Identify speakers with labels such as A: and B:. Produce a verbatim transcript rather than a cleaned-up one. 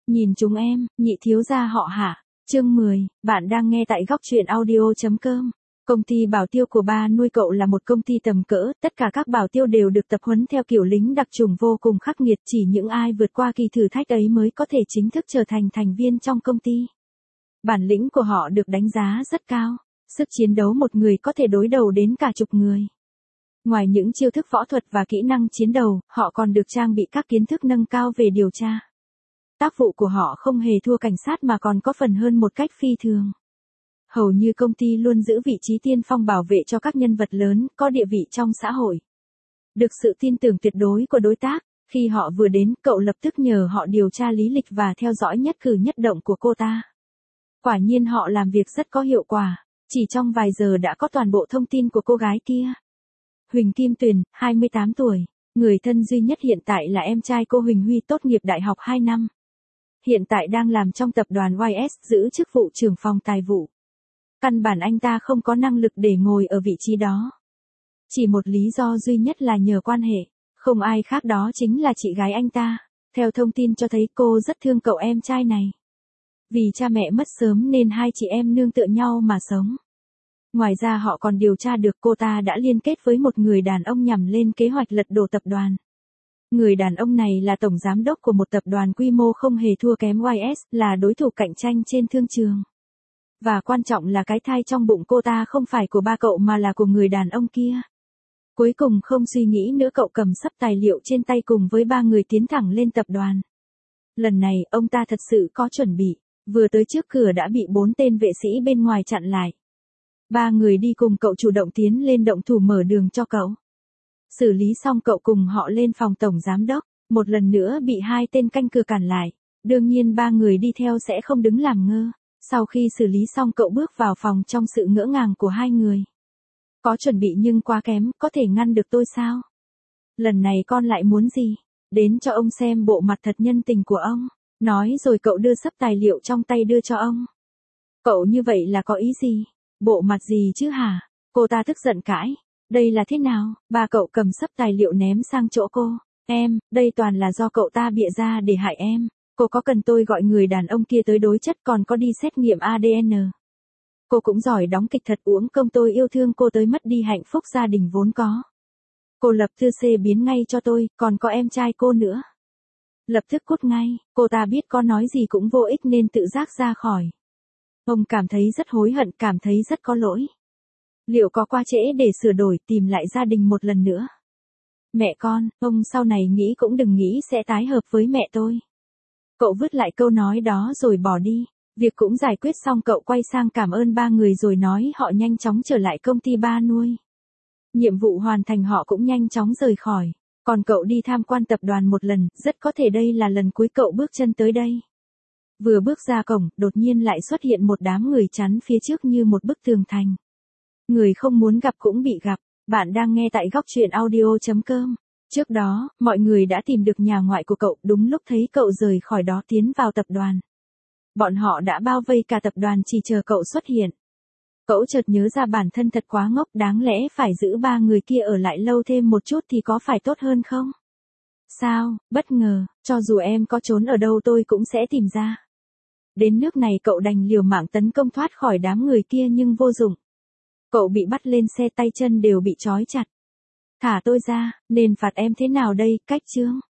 A: Nhìn chúng em, nhị thiếu gia họ Hạ. Chương mười, bạn đang nghe tại góc truyện audio.com. Công ty bảo tiêu của ba nuôi cậu là một công ty tầm cỡ, tất cả các bảo tiêu đều được tập huấn theo kiểu lính đặc chủng vô cùng khắc nghiệt, chỉ những ai vượt qua kỳ thử thách ấy mới có thể chính thức trở thành thành viên trong công ty. Bản lĩnh của họ được đánh giá rất cao, sức chiến đấu một người có thể đối đầu đến cả chục người. Ngoài những chiêu thức võ thuật và kỹ năng chiến đấu, họ còn được trang bị các kiến thức nâng cao về điều tra. Tác vụ của họ không hề thua cảnh sát mà còn có phần hơn một cách phi thường. Hầu như công ty luôn giữ vị trí tiên phong bảo vệ cho các nhân vật lớn, có địa vị trong xã hội. Được sự tin tưởng tuyệt đối của đối tác, khi họ vừa đến, cậu lập tức nhờ họ điều tra lý lịch và theo dõi nhất cử nhất động của cô ta. Quả nhiên họ làm việc rất có hiệu quả, chỉ trong vài giờ đã có toàn bộ thông tin của cô gái kia. Huỳnh Kim Tuyền, hai mươi tám tuổi, người thân duy nhất hiện tại là em trai cô Huỳnh Huy tốt nghiệp đại học hai năm. Hiện tại đang làm trong tập đoàn Y S giữ chức vụ trưởng phòng tài vụ. Căn bản anh ta không có năng lực để ngồi ở vị trí đó. Chỉ một lý do duy nhất là nhờ quan hệ, không ai khác đó chính là chị gái anh ta. Theo thông tin cho thấy cô rất thương cậu em trai này. Vì cha mẹ mất sớm nên hai chị em nương tựa nhau mà sống. Ngoài ra họ còn điều tra được cô ta đã liên kết với một người đàn ông nhằm lên kế hoạch lật đổ tập đoàn. Người đàn ông này là tổng giám đốc của một tập đoàn quy mô không hề thua kém Y S, là đối thủ cạnh tranh trên thương trường. Và quan trọng là cái thai trong bụng cô ta không phải của ba cậu mà là của người đàn ông kia. Cuối cùng không suy nghĩ nữa, cậu cầm sắp tài liệu trên tay cùng với ba người tiến thẳng lên tập đoàn. Lần này ông ta thật sự có chuẩn bị, vừa tới trước cửa đã bị bốn tên vệ sĩ bên ngoài chặn lại. Ba người đi cùng cậu chủ động tiến lên động thủ mở đường cho cậu. Xử lý xong cậu cùng họ lên phòng tổng giám đốc, một lần nữa bị hai tên canh cửa cản lại. Đương nhiên ba người đi theo sẽ không đứng làm ngơ. Sau khi xử lý xong cậu bước vào phòng trong sự ngỡ ngàng của hai người. Có chuẩn bị nhưng quá kém, có thể ngăn được tôi sao? Lần này con lại muốn gì? Đến cho ông xem bộ mặt thật nhân tình của ông. Nói rồi cậu đưa sấp tài liệu trong tay đưa cho ông. Cậu như vậy là có ý gì? Bộ mặt gì chứ hả? Cô ta tức giận cãi. Đây là thế nào? Ba cậu cầm sấp tài liệu ném sang chỗ cô. Em, đây toàn là do cậu ta bịa ra để hại em. Cô có cần tôi gọi người đàn ông kia tới đối chất còn có đi xét nghiệm A D N. Cô cũng giỏi đóng kịch thật, uổng công tôi yêu thương cô tới mất đi hạnh phúc gia đình vốn có. Cô lập thư xê biến ngay cho tôi, còn có em trai cô nữa. Lập tức cút ngay, cô ta biết có nói gì cũng vô ích nên tự giác ra khỏi. Ông cảm thấy rất hối hận, cảm thấy rất có lỗi. Liệu có quá trễ để sửa đổi, tìm lại gia đình một lần nữa? Mẹ con, ông sau này nghĩ cũng đừng nghĩ sẽ tái hợp với mẹ tôi. Cậu vứt lại câu nói đó rồi bỏ đi. Việc cũng giải quyết xong cậu quay sang cảm ơn ba người rồi nói họ nhanh chóng trở lại công ty ba nuôi. Nhiệm vụ hoàn thành họ cũng nhanh chóng rời khỏi. Còn cậu đi tham quan tập đoàn một lần, rất có thể đây là lần cuối cậu bước chân tới đây. Vừa bước ra cổng, đột nhiên lại xuất hiện một đám người chắn phía trước như một bức tường thành. Người không muốn gặp cũng bị gặp. Bạn đang nghe tại góc truyện audio.com. Trước đó, mọi người đã tìm được nhà ngoại của cậu, đúng lúc thấy cậu rời khỏi đó tiến vào tập đoàn. Bọn họ đã bao vây cả tập đoàn chỉ chờ cậu xuất hiện. Cậu chợt nhớ ra bản thân thật quá ngốc, đáng lẽ phải giữ ba người kia ở lại lâu thêm một chút thì có phải tốt hơn không? Sao, bất ngờ, cho dù em có trốn ở đâu tôi cũng sẽ tìm ra. Đến nước này cậu đành liều mạng tấn công thoát khỏi đám người kia nhưng vô dụng. Cậu bị bắt lên xe, tay chân đều bị trói chặt. Thả tôi ra, nên phạt em thế nào đây, cách chương?